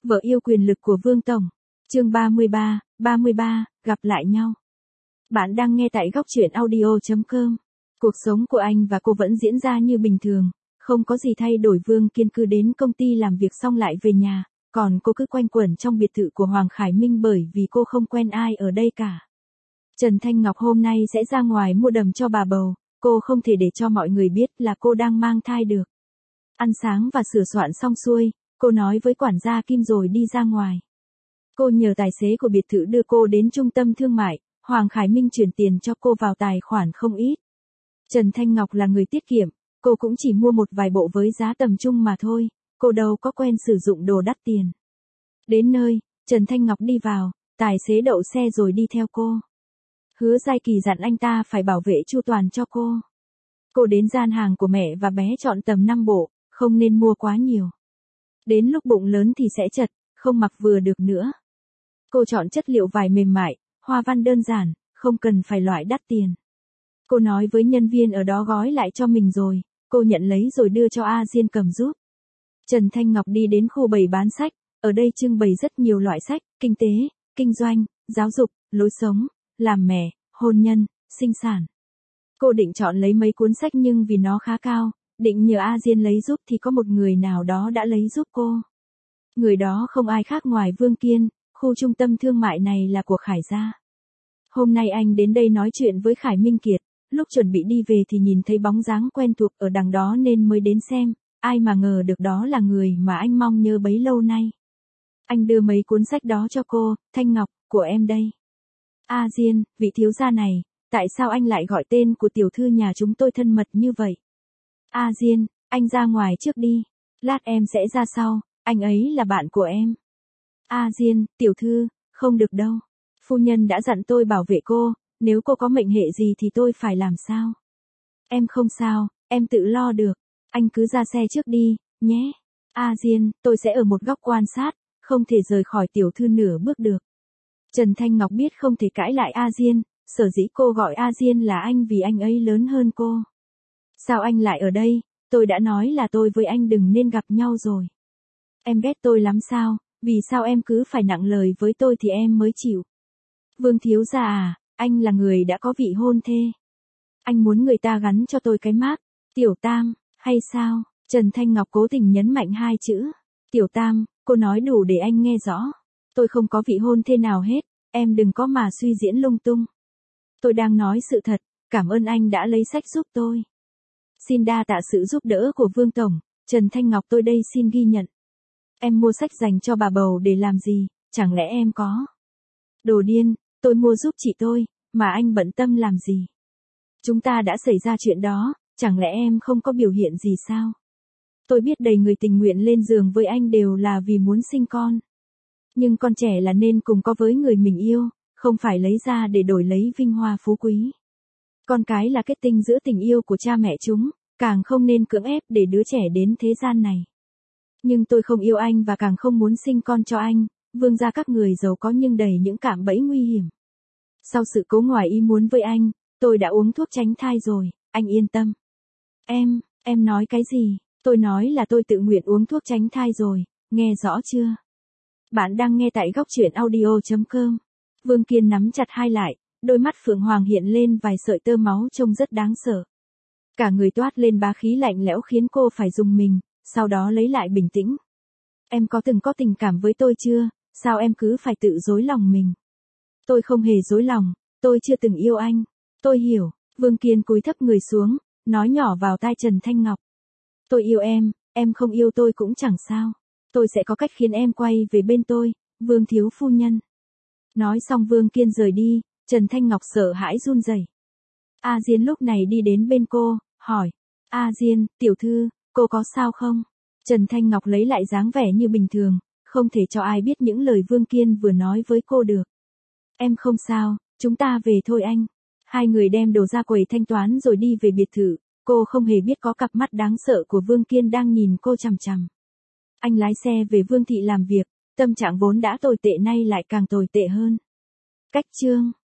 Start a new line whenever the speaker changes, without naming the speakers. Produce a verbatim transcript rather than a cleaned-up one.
Vợ yêu quyền lực của Vương Tổng. Chương ba mươi ba, ba mươi ba, gặp lại nhau. Bạn đang nghe tại góc truyện audio chấm com. Cuộc sống của anh và cô vẫn diễn ra như bình thường, không có gì thay đổi. Vương Kiên cứ đến công ty làm việc xong lại về nhà, còn cô cứ quanh quẩn trong biệt thự của Hoàng Khải Minh bởi vì cô không quen ai ở đây cả. Trần Thanh Ngọc hôm nay sẽ ra ngoài mua đầm cho bà bầu, cô không thể để cho mọi người biết là cô đang mang thai được. Ăn sáng và sửa soạn xong xuôi, cô nói với quản gia Kim rồi đi ra ngoài. Cô nhờ tài xế của biệt thự đưa cô đến trung tâm thương mại, Hoàng Khải Minh chuyển tiền cho cô vào tài khoản không ít. Trần Thanh Ngọc là người tiết kiệm, cô cũng chỉ mua một vài bộ với giá tầm trung mà thôi, cô đâu có quen sử dụng đồ đắt tiền. Đến nơi, Trần Thanh Ngọc đi vào, tài xế đậu xe rồi đi theo cô. Hứa Giai Kỳ dặn anh ta phải bảo vệ chu toàn cho cô. Cô đến gian hàng của mẹ và bé chọn tầm năm bộ, không nên mua quá nhiều. Đến lúc bụng lớn thì sẽ chật, không mặc vừa được nữa. Cô chọn chất liệu vải mềm mại, hoa văn đơn giản, không cần phải loại đắt tiền. Cô nói với nhân viên ở đó gói lại cho mình rồi, cô nhận lấy rồi đưa cho A Diên cầm giúp. Trần Thanh Ngọc đi đến khu bày bán sách, ở đây trưng bày rất nhiều loại sách, kinh tế, kinh doanh, giáo dục, lối sống, làm mẹ, hôn nhân, sinh sản. Cô định chọn lấy mấy cuốn sách nhưng vì nó khá cao, định nhờ A Diên lấy giúp thì có một người nào đó đã lấy giúp cô. Người đó không ai khác ngoài Vương Kiên, khu trung tâm thương mại này là của Khải gia. Hôm nay anh đến đây nói chuyện với Khải Minh Kiệt, lúc chuẩn bị đi về thì nhìn thấy bóng dáng quen thuộc ở đằng đó nên mới đến xem, ai mà ngờ được đó là người mà anh mong nhớ bấy lâu nay. Anh đưa mấy cuốn sách đó cho cô, Thanh Ngọc, của em đây. A Diên, vị thiếu gia này, tại sao anh lại gọi tên của tiểu thư nhà chúng tôi thân mật như vậy? A Diên, anh ra ngoài trước đi, lát em sẽ ra sau, anh ấy là bạn của em. A Diên, tiểu thư, không được đâu. Phu nhân đã dặn tôi bảo vệ cô, nếu cô có mệnh hệ gì thì tôi phải làm sao? Em không sao, em tự lo được, anh cứ ra xe trước đi, nhé. A Diên, tôi sẽ ở một góc quan sát, không thể rời khỏi tiểu thư nửa bước được. Trần Thanh Ngọc biết không thể cãi lại A Diên, sở dĩ cô gọi A Diên là anh vì anh ấy lớn hơn cô. Sao anh lại ở đây? Tôi đã nói là tôi với anh đừng nên gặp nhau rồi. Em ghét tôi lắm sao? Vì sao em cứ phải nặng lời với tôi thì em mới chịu? Vương thiếu gia à, anh là người đã có vị hôn thê. Anh muốn người ta gắn cho tôi cái mác, tiểu tam, hay sao? Trần Thanh Ngọc cố tình nhấn mạnh hai chữ, tiểu tam, cô nói đủ để anh nghe rõ. Tôi không có vị hôn thê nào hết, em đừng có mà suy diễn lung tung. Tôi đang nói sự thật, cảm ơn anh đã lấy sách giúp tôi. Xin đa tạ sự giúp đỡ của Vương Tổng, Trần Thanh Ngọc tôi đây xin ghi nhận. Em mua sách dành cho bà bầu để làm gì, chẳng lẽ em có? Đồ điên, tôi mua giúp chị tôi, mà anh bận tâm làm gì? Chúng ta đã xảy ra chuyện đó, chẳng lẽ em không có biểu hiện gì sao? Tôi biết đầy người tình nguyện lên giường với anh đều là vì muốn sinh con. Nhưng con trẻ là nên cùng có với người mình yêu, không phải lấy ra để đổi lấy vinh hoa phú quý. Con cái là kết tinh giữa tình yêu của cha mẹ chúng, càng không nên cưỡng ép để đứa trẻ đến thế gian này. Nhưng tôi không yêu anh và càng không muốn sinh con cho anh, Vương gia các người giàu có nhưng đầy những cạm bẫy nguy hiểm. Sau sự cố ngoài ý muốn với anh, tôi đã uống thuốc tránh thai rồi, anh yên tâm. Em, em nói cái gì? Tôi nói là tôi tự nguyện uống thuốc tránh thai rồi, nghe rõ chưa? Bạn đang nghe tại góc truyện audio chấm com. Vương Kiên nắm chặt hai lại, đôi mắt phượng hoàng hiện lên vài sợi tơ máu trông rất đáng sợ. Cả người toát lên bá khí lạnh lẽo khiến cô phải rùng mình, sau đó lấy lại bình tĩnh. Em có từng có tình cảm với tôi chưa, sao em cứ phải tự dối lòng mình? Tôi không hề dối lòng, tôi chưa từng yêu anh. Tôi hiểu, Vương Kiên cúi thấp người xuống, nói nhỏ vào tai Trần Thanh Ngọc. Tôi yêu em, em không yêu tôi cũng chẳng sao. Tôi sẽ có cách khiến em quay về bên tôi, Vương thiếu phu nhân. Nói xong Vương Kiên rời đi, Trần Thanh Ngọc sợ hãi run rẩy. A Diên lúc này đi đến bên cô, hỏi. A Diên, tiểu thư, cô có sao không? Trần Thanh Ngọc lấy lại dáng vẻ như bình thường, không thể cho ai biết những lời Vương Kiên vừa nói với cô được. Em không sao, chúng ta về thôi anh. Hai người đem đồ ra quầy thanh toán rồi đi về biệt thự, cô không hề biết có cặp mắt đáng sợ của Vương Kiên đang nhìn cô chằm chằm. Anh lái xe về Vương thị làm việc, tâm trạng vốn đã tồi tệ nay lại càng tồi tệ hơn. Cách chương